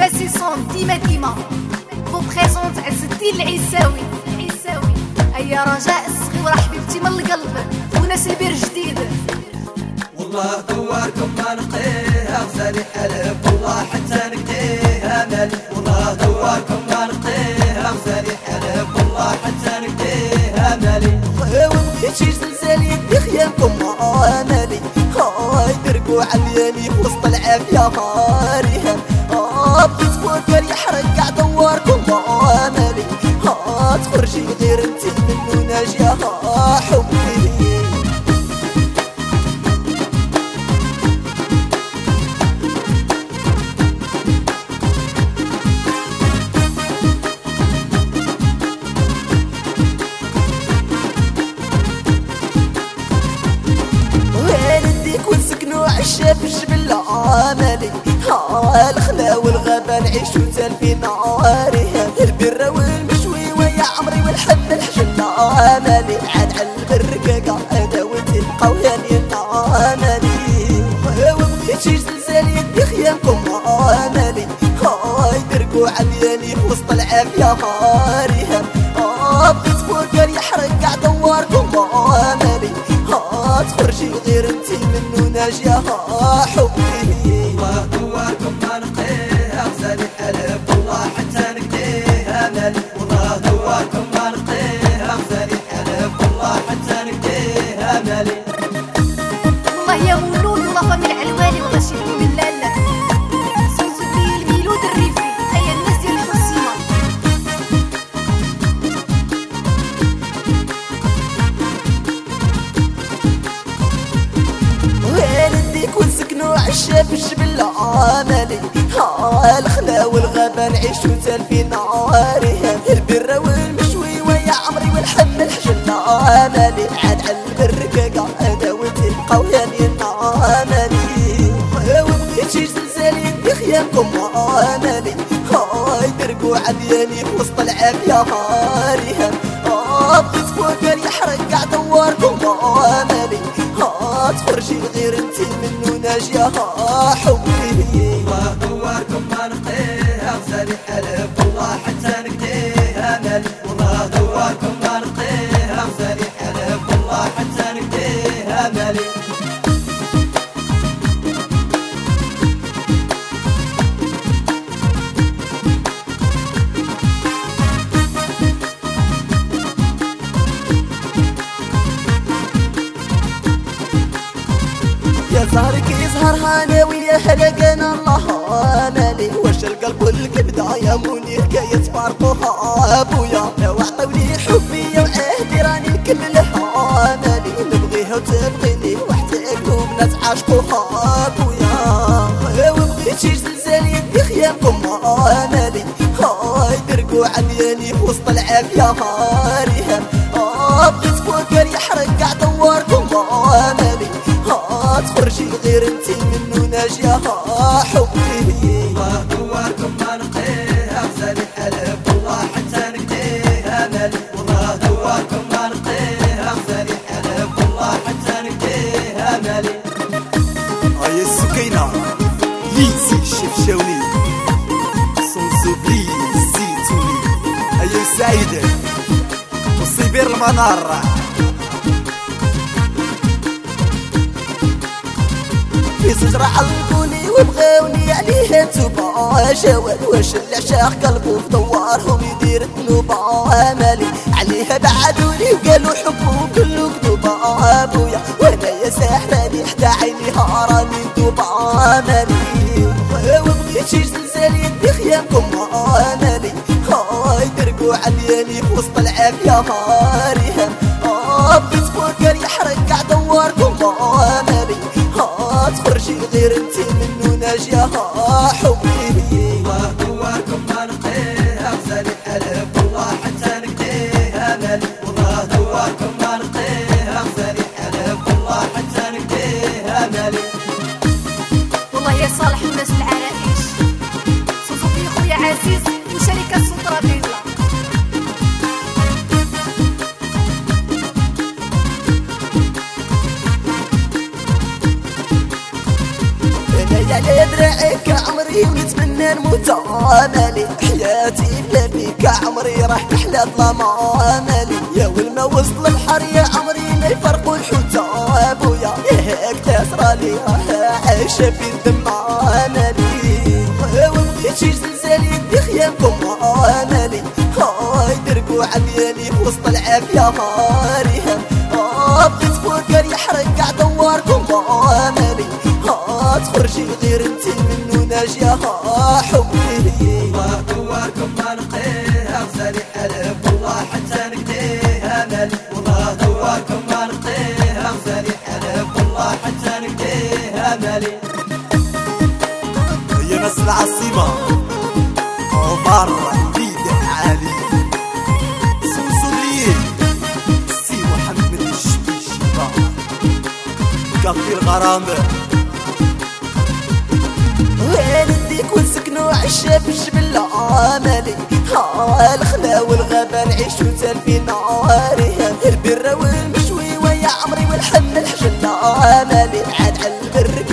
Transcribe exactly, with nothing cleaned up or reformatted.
فاسيسون ديما ديما فو بريزونت عز الدين العيساوي العيساوي. هيا رجاء الصغيرة حبيبتي من القلب وناس البير جديد. والله دواركم ما نقيها غزالي حلب والله حتى نقيها مالي. والله دواركم ما نقيها غزالي حلب والله حتى نقيها مالي. ومشي زلزال يدي خيامكم مالي. هاي درقوا علياني وسط العافية هاريها. ها بغيت فوكر يحرق قاع دواركم مالي. ها تخرجي غير انتي منو ناجية ها حبي. عشا في الجبل عملي. ها الخلا والغابة نعيشو تالفي ناريها. البرة والمشوي ويا عمري والحب الحجل عملي. عاد على البركاكا انا وانتي القوياني عملي. ومبغيتش زلزال يدي خيامكم عملي. هاي درقوا علياني وسط العافية هاريها. ها بغيت فوكر يحرق قاع دواركم عملي. ها تخرجي غير انتي منو ناجية ها حبي. والله دواركم ما نقيها غزالي حلب والله حتى نقيها مالي. والله دواركم ما نقيها غزالي حلب والله حتى نقيها مالي. والله يا مولود وظفة من العلواني وغشي من لالا سوزبي الميلود الريفي. هيا الناس ديال الخصيمة والديك ونسكنو عشا في الجبل عملي. ها الخلا والغابة نعيشو تالفي ناريها. البرة والمشوي ويا عمري والحب الحجل عملي. عاد على البركاكا انا وانتي القوياني عملي. ومبغيتش زلزال يدي خيامكم عملي. هاي درقوا علياني وسط العافية هاريها. ها بغيت فوكر يحرق قاع دواركم عملي. ها تخرجي غير انتي منو ناجية ها حبي. والله دواركم ما نقيها غزالي حلب والله حتى نقيها مالي. والله دواركم ما نقيها غزالي حلب والله حتى نقيها مالي. يا زهرك يزهر هاناوي يا هلقنا الله مالي. واش القلب والكبدة يا منير كي يتفارقوها ابويا. لو عطوني حبي وعهدي راني نكملها مالي. نبغيها وتبغيني وحتاكم ناس عاشقوها ابويا. ومبغيتش زلزال يدي خيامكم مالي. هاي درقوا علياني وسط العافية هاريها. ها بغيت فوكر يحرق قاع دواركم مالي. ها تخرجي غير انتي منو ناجية ها حبي. والله دواركم ما نقيها غزالي حلب والله حتى نقيها مالي. والله دواركم ما نقيها غزالي حلب والله حتى نقيها مالي. هيا السكينة ليزي الشفشاوني صنصبلي الزيتوني. هيا السعيدة وصيبير المنار. في زجرة علقوني وبغاوني عليه نتوبة جواد. واش العشاق قلبو في دوارهم يدير ذنوبة مالي. عليها بعدوني وقالوا حبو كلو كذوبة ابويا. وانا يا ساحراني حتى عيني هارة من ذوبة مالي. ومبغيتش زلزال يدي خيامكم مالي. هاي درقوا علياني وسط العافية هاريها. ها بغيت فوكر يحرق قاع دواركم مالي. ها تخرجي غير انتي منو ناجية ها حبي. والله دواركم ما نقيها غزالي حلب والله حتى نقيها مالي. والله دواركم ما نقيها غزالي حلب والله حتى نقيها مالي. والله يا صالح وناس العرائش صوصوبي خويا عزيز وشركة سنترا بيلا. انا يا دراعك عمري ونتمنى انا نموت امالي حياتي بلا بيك عمري راح تحلى ظلام امالي يا والما وصل البحر يا عمري ما يفرقوا الحوت ابويا ياك تسرالي راح عايشه في الدم امالي وبديت شي زلزال يدي خيامكم امالي هاي دربوا عميالي في وسط العافيه ماريهم بغيت فوكر يحرق كاع دواركم امالي ها تخرجي غير انتي منو ناجيه حبي والله دواركم ما نقيها غزالي حلف والله حتى نقديها مالي والله دواركم ما نقيها غزالي حلف والله حتى نقديها مالي هي ناس العاصمة عمر بيد عالي سمسولين سي محمد الشبيشبة كافي الغرامة وين نديك ونسكنو عشا في الجبل امالي ها الخلا والغابة نعيشو تنفي ناريها البرة والمشوي ويا عمري والحم الحجل امالي عاد على البر